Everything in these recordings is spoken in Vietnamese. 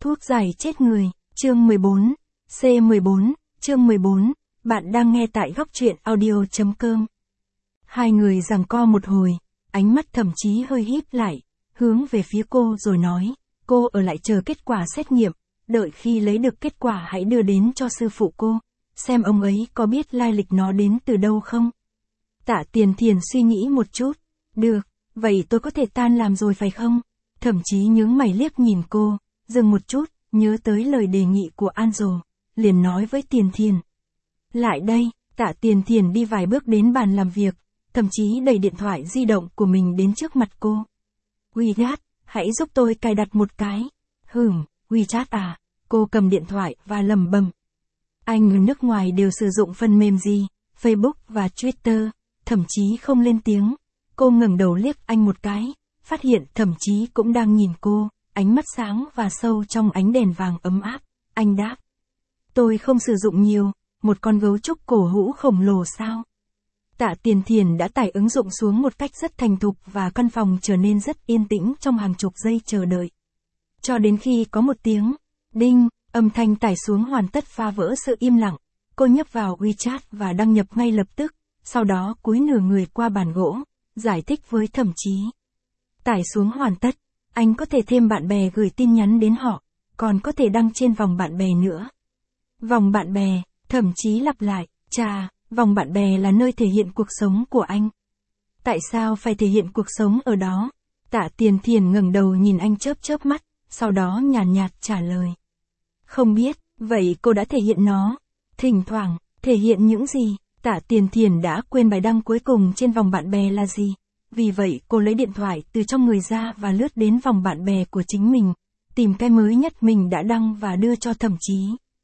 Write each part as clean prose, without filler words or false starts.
Thuốc giải chết người, chương 14, C14, chương 14, bạn đang nghe tại góc truyện audio.com. Hai người giằng co một hồi, ánh mắt Thẩm Chí hơi híp lại, hướng về phía cô rồi nói, cô ở lại chờ kết quả xét nghiệm, đợi khi lấy được kết quả hãy đưa đến cho sư phụ cô, xem ông ấy có biết lai lịch nó đến từ đâu không. Tạ Tiền Thiền suy nghĩ một chút, được, vậy tôi có thể tan làm rồi phải không? Thẩm Chí nhướng mày liếc nhìn cô, dừng một chút, nhớ tới lời đề nghị của Angel, liền nói với Tiền Thiền. Lại đây, Tạ Tiền Thiền đi vài bước đến bàn làm việc, thậm chí đẩy điện thoại di động của mình đến trước mặt cô. WeChat, hãy giúp tôi cài đặt một cái. WeChat à? Cô cầm điện thoại và lẩm bẩm. Anh ở nước ngoài đều sử dụng phần mềm gì? Facebook và Twitter. Thẩm Chí không lên tiếng. Cô ngẩng đầu liếc anh một cái, phát hiện Thẩm Chí cũng đang nhìn cô, ánh mắt sáng và sâu trong ánh đèn vàng ấm áp. Anh đáp. Tôi không sử dụng nhiều, một con gấu trúc cổ hũ khổng lồ sao? Tạ Tiền Thiền đã tải ứng dụng xuống một cách rất thành thục và căn phòng trở nên rất yên tĩnh trong hàng chục giây chờ đợi. Cho đến khi có một tiếng, đinh, âm thanh tải xuống hoàn tất phá vỡ sự im lặng. Cô nhấp vào WeChat và đăng nhập ngay lập tức, sau đó cúi nửa người qua bàn gỗ, giải thích với Thẩm Chí. Tải xuống hoàn tất, anh có thể thêm bạn bè gửi tin nhắn đến họ, còn có thể đăng trên vòng bạn bè nữa. Vòng bạn bè, Thẩm Chí lặp lại, chà, vòng bạn bè là nơi thể hiện cuộc sống của anh. Tại sao phải thể hiện cuộc sống ở đó? Tạ Tiền Thiền ngẩng đầu nhìn anh chớp mắt, sau đó nhàn nhạt trả lời. Không biết, vậy cô đã thể hiện nó. Thỉnh thoảng, thể hiện những gì? Tạ Tiền Thiền đã quên bài đăng cuối cùng trên vòng bạn bè là gì. Vì vậy cô lấy điện thoại từ trong người ra và lướt đến vòng bạn bè của chính mình, tìm cái mới nhất mình đã đăng và đưa cho Thẩm Chí.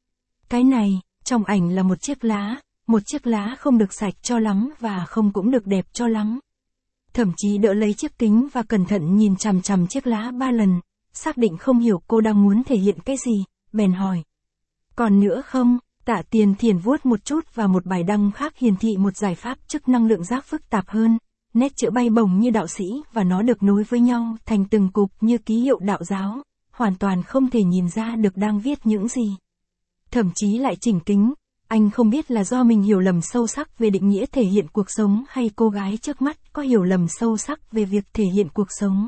Cái này, trong ảnh là một chiếc lá không được sạch cho lắm và không cũng được đẹp cho lắm. Thẩm Chí đỡ lấy chiếc kính và cẩn thận nhìn chằm chằm chiếc lá 3 lần, xác định không hiểu cô đang muốn thể hiện cái gì, bèn hỏi. Còn nữa không? Tạ Tiền Thiền vuốt một chút và một bài đăng khác hiển thị một giải pháp chức năng lượng giác phức tạp hơn, nét chữ bay bổng như đạo sĩ và nó được nối với nhau thành từng cục như ký hiệu đạo giáo, hoàn toàn không thể nhìn ra được đang viết những gì. Thẩm Chí lại chỉnh kính, anh không biết là do mình hiểu lầm sâu sắc về định nghĩa thể hiện cuộc sống hay cô gái trước mắt có hiểu lầm sâu sắc về việc thể hiện cuộc sống.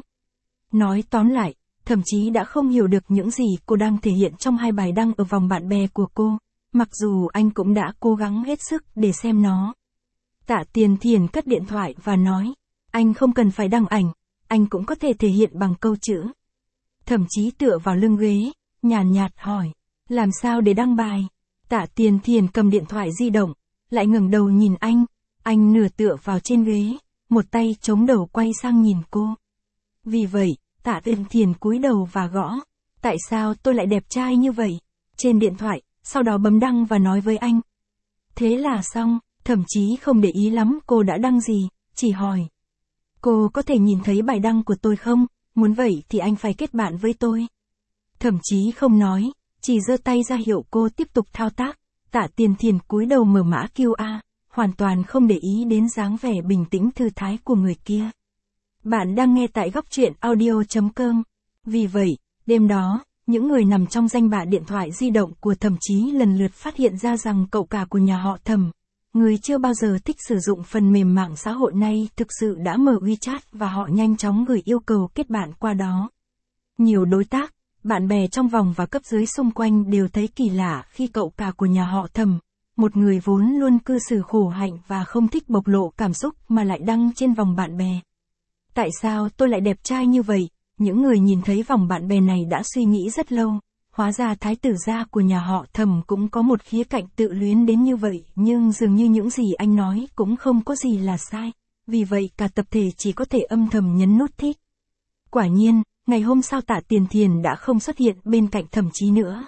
Nói tóm lại, Thẩm Chí đã không hiểu được những gì cô đang thể hiện trong hai bài đăng ở vòng bạn bè của cô, mặc dù anh cũng đã cố gắng hết sức để xem nó. Tạ Tiền Thiền cất điện thoại và nói, anh không cần phải đăng ảnh, anh cũng có thể thể hiện bằng câu chữ. Thẩm Chí tựa vào lưng ghế, nhàn nhạt hỏi, làm sao để đăng bài? Tạ Tiền Thiền cầm điện thoại di động, lại ngẩng đầu nhìn anh nửa tựa vào trên ghế, một tay chống đầu quay sang nhìn cô. Vì vậy, Tạ Tiền Thiền cúi đầu và gõ, tại sao tôi lại đẹp trai như vậy? Trên điện thoại, sau đó bấm đăng và nói với anh. Thế là xong, Thẩm Chí không để ý lắm cô đã đăng gì, chỉ hỏi. Cô có thể nhìn thấy bài đăng của tôi không? Muốn vậy thì anh phải kết bạn với tôi. Thẩm Chí không nói, chỉ giơ tay ra hiệu cô tiếp tục thao tác. Tạ Tiền Thiền cúi đầu mở mã QA, hoàn toàn không để ý đến dáng vẻ bình tĩnh thư thái của người kia. Bạn đang nghe tại góc truyện audio.com. Vì vậy, đêm đó, những người nằm trong danh bạ điện thoại di động của Thẩm Chí lần lượt phát hiện ra rằng cậu cả của nhà họ Thẩm, người chưa bao giờ thích sử dụng phần mềm mạng xã hội này, thực sự đã mở WeChat và họ nhanh chóng gửi yêu cầu kết bạn qua đó. Nhiều đối tác, bạn bè trong vòng và cấp dưới xung quanh đều thấy kỳ lạ khi cậu cả của nhà họ Thẩm, một người vốn luôn cư xử khổ hạnh và không thích bộc lộ cảm xúc mà lại đăng trên vòng bạn bè. Tại sao tôi lại đẹp trai như vậy? Những người nhìn thấy vòng bạn bè này đã suy nghĩ rất lâu, hóa ra thái tử gia của nhà họ Thẩm cũng có một khía cạnh tự luyến đến như vậy, nhưng dường như những gì anh nói cũng không có gì là sai, vì vậy cả tập thể chỉ có thể âm thầm nhấn nút thích. Quả nhiên, ngày hôm sau Tạ Tiền Thiền đã không xuất hiện bên cạnh Thẩm Chí nữa.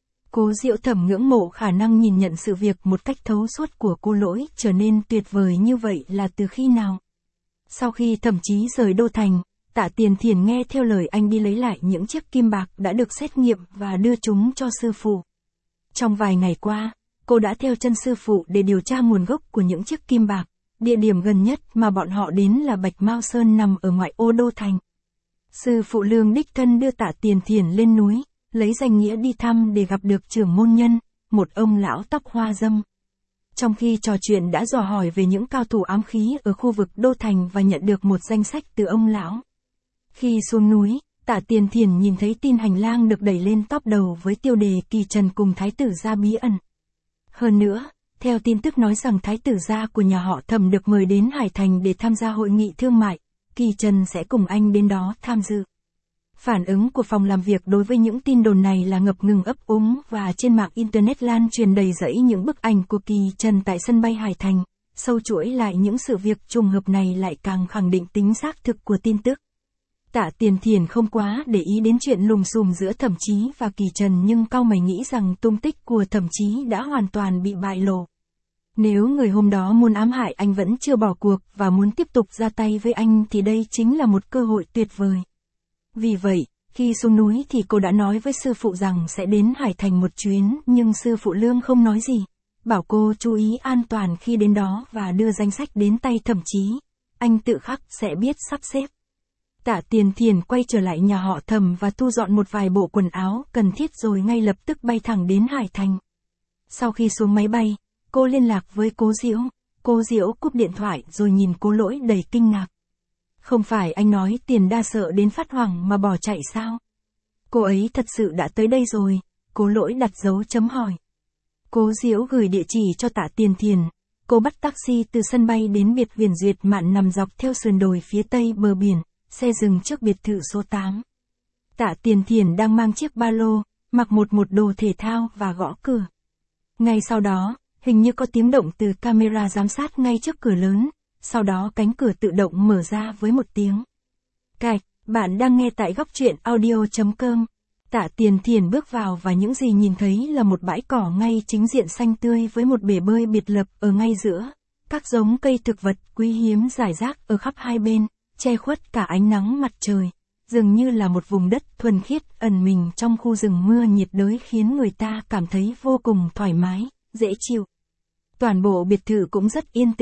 Cố Diệu Thẩm ngưỡng mộ khả năng nhìn nhận sự việc một cách thấu suốt của cô Lỗi trở nên tuyệt vời như vậy là từ khi nào? Sau khi Thẩm Chí rời Đô Thành, Tạ Tiền Thiền nghe theo lời anh đi lấy lại những chiếc kim bạc đã được xét nghiệm và đưa chúng cho sư phụ. Trong vài ngày qua, cô đã theo chân sư phụ để điều tra nguồn gốc của những chiếc kim bạc. Địa điểm gần nhất mà bọn họ đến là Bạch Mao Sơn nằm ở ngoại ô Đô Thành. Sư phụ Lương đích thân đưa Tạ Tiền Thiền lên núi, lấy danh nghĩa đi thăm để gặp được trưởng môn nhân, một ông lão tóc hoa râm. Trong khi trò chuyện đã dò hỏi về những cao thủ ám khí ở khu vực Đô Thành và nhận được một danh sách từ ông lão. Khi xuống núi, Tạ Tiền Thiền nhìn thấy tin hành lang được đẩy lên top đầu với tiêu đề Kỳ Trần cùng Thái tử gia bí ẩn. Hơn nữa, theo tin tức nói rằng Thái tử gia của nhà họ Thẩm được mời đến Hải Thành để tham gia hội nghị thương mại, Kỳ Trần sẽ cùng anh đến đó tham dự. Phản ứng của phòng làm việc đối với những tin đồn này là ngập ngừng ấp úng và trên mạng Internet lan truyền đầy rẫy những bức ảnh của Kỳ Trần tại sân bay Hải Thành. Sâu chuỗi lại những sự việc trùng hợp này lại càng khẳng định tính xác thực của tin tức. Tạ Tiền Thiền không quá để ý đến chuyện lùm xùm giữa Thẩm Chí và Kỳ Trần nhưng cau mày nghĩ rằng tung tích của Thẩm Chí đã hoàn toàn bị bại lộ. Nếu người hôm đó muốn ám hại anh vẫn chưa bỏ cuộc và muốn tiếp tục ra tay với anh thì đây chính là một cơ hội tuyệt vời. Vì vậy, khi xuống núi thì cô đã nói với sư phụ rằng sẽ đến Hải Thành một chuyến nhưng sư phụ Lương không nói gì. Bảo cô chú ý an toàn khi đến đó và đưa danh sách đến tay Thẩm Chí. Anh tự khắc sẽ biết sắp xếp. Tạ Tiền Thiền quay trở lại nhà họ Thẩm và thu dọn một vài bộ quần áo cần thiết rồi ngay lập tức bay thẳng đến Hải Thành. Sau khi xuống máy bay, cô liên lạc với Cố Diễu. Cô Diễu cúp điện thoại rồi nhìn Cố Lỗi đầy kinh ngạc. Không phải anh nói Tiền Đa sợ đến phát hoảng mà bỏ chạy sao? Cô ấy thật sự đã tới đây rồi, Cố Lỗi đặt dấu chấm hỏi. Cố Diễu gửi địa chỉ cho Tạ Tiền Thiền. Cô bắt taxi từ sân bay đến biệt viện Duyệt Mạn nằm dọc theo sườn đồi phía tây bờ biển, xe dừng trước biệt thự số 8. Tạ Tiền Thiền đang mang chiếc ba lô, mặc một đồ thể thao và gõ cửa. Ngay sau đó, hình như có tiếng động từ camera giám sát ngay trước cửa lớn, sau đó cánh cửa tự động mở ra với một tiếng cạch. Bạn đang nghe tại góc truyện audio.com. Tạ Tiền Thiền bước vào và những gì nhìn thấy là một bãi cỏ ngay chính diện xanh tươi với một bể bơi biệt lập ở ngay giữa. Các giống cây thực vật quý hiếm rải rác ở khắp hai bên, che khuất cả ánh nắng mặt trời. Dường như là một vùng đất thuần khiết ẩn mình trong khu rừng mưa nhiệt đới khiến người ta cảm thấy vô cùng thoải mái, dễ chịu. Toàn bộ biệt thự cũng rất yên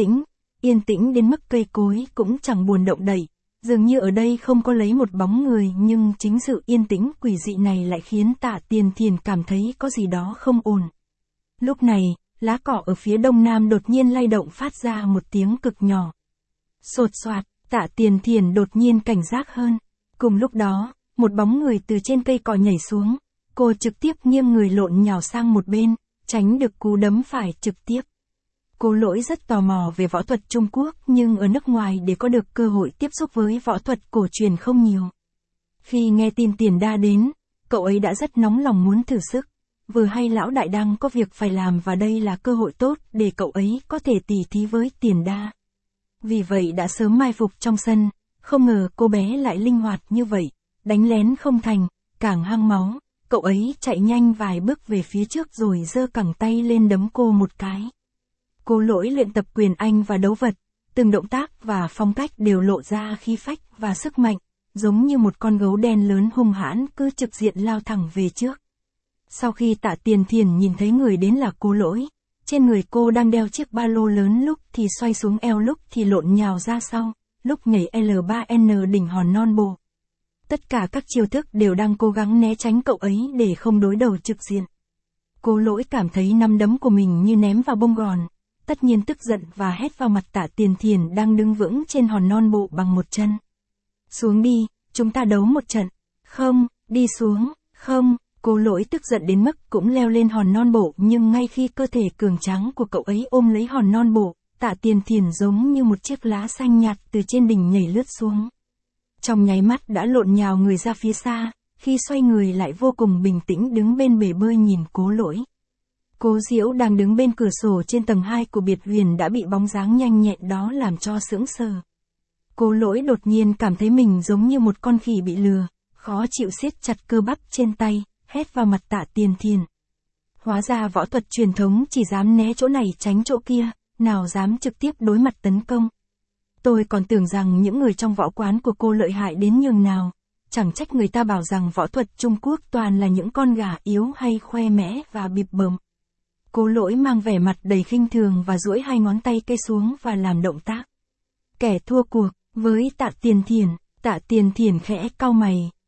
tĩnh đến mức cây cối cũng chẳng buồn động đậy. Dường như ở đây không có lấy một bóng người nhưng chính sự yên tĩnh quỷ dị này lại khiến Tạ Tiền Thiền cảm thấy có gì đó không ổn. Lúc này, lá cỏ ở phía đông nam đột nhiên lay động phát ra một tiếng cực nhỏ. Sột soạt, Tạ Tiền Thiền đột nhiên cảnh giác hơn. Cùng lúc đó, một bóng người từ trên cây cỏ nhảy xuống. Cô trực tiếp nghiêng người lộn nhào sang một bên, tránh được cú đấm phải trực tiếp. Cố Lỗi rất tò mò về võ thuật Trung Quốc nhưng ở nước ngoài để có được cơ hội tiếp xúc với võ thuật cổ truyền không nhiều. Khi nghe tin Tiền Đa đến, cậu ấy đã rất nóng lòng muốn thử sức. Vừa hay lão đại đang có việc phải làm và đây là cơ hội tốt để cậu ấy có thể tỉ thí với Tiền Đa. Vì vậy đã sớm mai phục trong sân, không ngờ cô bé lại linh hoạt như vậy, đánh lén không thành, càng hăng máu, cậu ấy chạy nhanh vài bước về phía trước rồi giơ cẳng tay lên đấm cô một cái. Cố Lỗi luyện tập quyền Anh và đấu vật, từng động tác và phong cách đều lộ ra khí phách và sức mạnh, giống như một con gấu đen lớn hung hãn cứ trực diện lao thẳng về trước. Sau khi Tạ Tiền Thiền nhìn thấy người đến là Cố Lỗi, trên người cô đang đeo chiếc ba lô lớn lúc thì xoay xuống eo lúc thì lộn nhào ra sau, lúc nhảy L3N đỉnh hòn non bộ. Tất cả các chiêu thức đều đang cố gắng né tránh cậu ấy để không đối đầu trực diện. Cố Lỗi cảm thấy nắm đấm của mình như ném vào bông gòn. Tất nhiên tức giận và hét vào mặt Tạ Tiền Thiền đang đứng vững trên hòn non bộ bằng một chân. Xuống đi, chúng ta đấu một trận. Không, đi xuống, không. Cố Lỗi tức giận đến mức cũng leo lên hòn non bộ nhưng ngay khi cơ thể cường tráng của cậu ấy ôm lấy hòn non bộ, Tạ Tiền Thiền giống như một chiếc lá xanh nhạt từ trên đỉnh nhảy lướt xuống. Trong nháy mắt đã lộn nhào người ra phía xa, khi xoay người lại vô cùng bình tĩnh đứng bên bể bơi nhìn Cố Lỗi. Cố Diễu đang đứng bên cửa sổ trên tầng 2 của biệt viện đã bị bóng dáng nhanh nhẹn đó làm cho sững sờ. Cố Lỗi đột nhiên cảm thấy mình giống như một con khỉ bị lừa, khó chịu siết chặt cơ bắp trên tay, hét vào mặt Tạ Tiền Thiền. Hóa ra võ thuật truyền thống chỉ dám né chỗ này tránh chỗ kia, nào dám trực tiếp đối mặt tấn công. Tôi còn tưởng rằng những người trong võ quán của cô lợi hại đến nhường nào, chẳng trách người ta bảo rằng võ thuật Trung Quốc toàn là những con gà yếu hay khoe mẽ và bịp bợm. Cố Lỗi mang vẻ mặt đầy khinh thường và duỗi hai ngón tay kê xuống và làm động tác. Kẻ thua cuộc, với Tạ Tiền Thiền khẽ cau mày,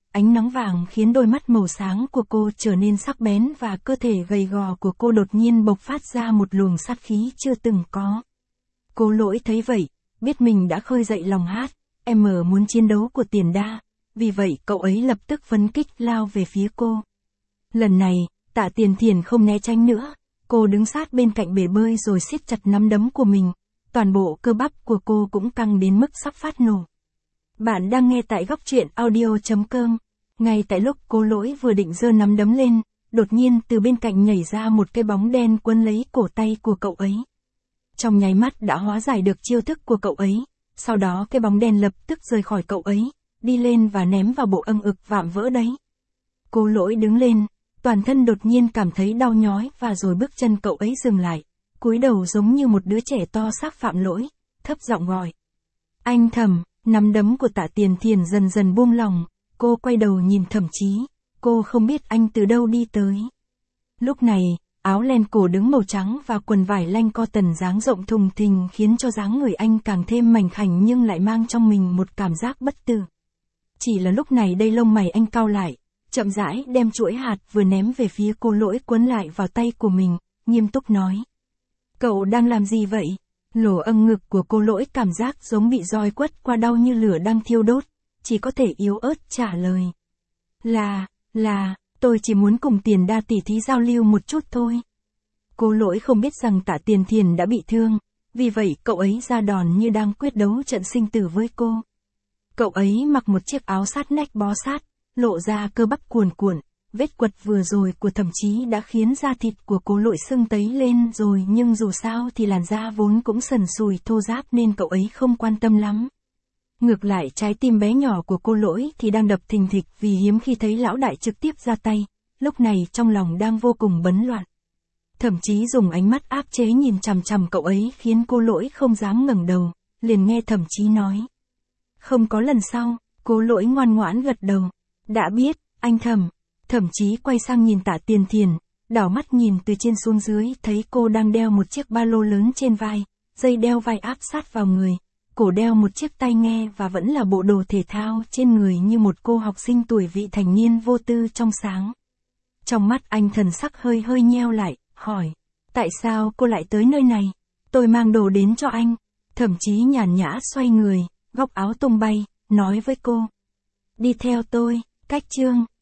ánh nắng vàng khiến đôi mắt màu sáng của cô trở nên sắc bén và cơ thể gầy gò của cô đột nhiên bộc phát ra một luồng sát khí chưa từng có. Cô Lỗi thấy vậy, biết mình đã khơi dậy lòng hát, em muốn chiến đấu của Tiền Đa, vì vậy cậu ấy lập tức phấn kích lao về phía cô. Lần này, Tạ Tiền Thiền không né tránh nữa, cô đứng sát bên cạnh bể bơi rồi siết chặt nắm đấm của mình, toàn bộ cơ bắp của cô cũng căng đến mức sắp phát nổ. Bạn đang nghe tại góc truyện audio.com. Ngay tại lúc cô Lỗi vừa định giơ nắm đấm lên, đột nhiên từ bên cạnh nhảy ra một cái bóng đen quấn lấy cổ tay của cậu ấy. Trong nháy mắt đã hóa giải được chiêu thức của cậu ấy, sau đó cái bóng đen lập tức rời khỏi cậu ấy, đi lên và ném vào bộ ưng ực vạm vỡ đấy. Cô Lỗi đứng lên, toàn thân đột nhiên cảm thấy đau nhói và rồi bước chân cậu ấy dừng lại, cúi đầu giống như một đứa trẻ to xác phạm lỗi, thấp giọng gọi. Anh Thẩm. Nắm đấm của Tạ Tiền Thiền dần dần buông lỏng, cô quay đầu nhìn Thẩm Chí, cô không biết anh từ đâu đi tới. Lúc này, áo len cổ đứng màu trắng và quần vải lanh cotton dáng rộng thùng thình khiến cho dáng người anh càng thêm mảnh khảnh nhưng lại mang trong mình một cảm giác bất tử. Chỉ là lúc này đây lông mày anh cau lại, chậm rãi đem chuỗi hạt vừa ném về phía cô Lỗi quấn lại vào tay của mình, nghiêm túc nói. Cậu đang làm gì vậy? Lỗ âng ngực của cô Lỗi cảm giác giống bị roi quất qua đau như lửa đang thiêu đốt, chỉ có thể yếu ớt trả lời. Là, tôi chỉ muốn cùng Tiền Đa tỉ thí giao lưu một chút thôi. Cô Lỗi không biết rằng Tạ Tiền Thiền đã bị thương, vì vậy cậu ấy ra đòn như đang quyết đấu trận sinh tử với cô. Cậu ấy mặc một chiếc áo sát nách bó sát, lộ ra cơ bắp cuồn cuộn, vết quật vừa rồi của Thẩm Chí đã khiến da thịt của cô Lỗi sưng tấy lên rồi nhưng dù sao thì làn da vốn cũng sần sùi thô ráp nên cậu ấy không quan tâm lắm. Ngược lại trái tim bé nhỏ của cô Lỗi thì đang đập thình thịch vì hiếm khi thấy lão đại trực tiếp ra tay, lúc này trong lòng đang vô cùng bấn loạn. Thẩm Chí dùng ánh mắt áp chế nhìn chằm chằm cậu ấy khiến cô Lỗi không dám ngẩng đầu, liền nghe Thẩm Chí nói. Không có lần sau, cô Lỗi ngoan ngoãn gật đầu. Đã biết, anh Thẩm. Thẩm Chí quay sang nhìn Tạ Tiền Thiền, đảo mắt nhìn từ trên xuống dưới thấy cô đang đeo một chiếc ba lô lớn trên vai, dây đeo vai áp sát vào người, cổ đeo một chiếc tai nghe và vẫn là bộ đồ thể thao trên người như một cô học sinh tuổi vị thành niên vô tư trong sáng. Trong mắt anh thần sắc hơi hơi nheo lại, hỏi, tại sao cô lại tới nơi này? Tôi mang đồ đến cho anh. Thẩm Chí nhàn nhã xoay người, góc áo tung bay, nói với cô. Đi theo tôi, cách chương.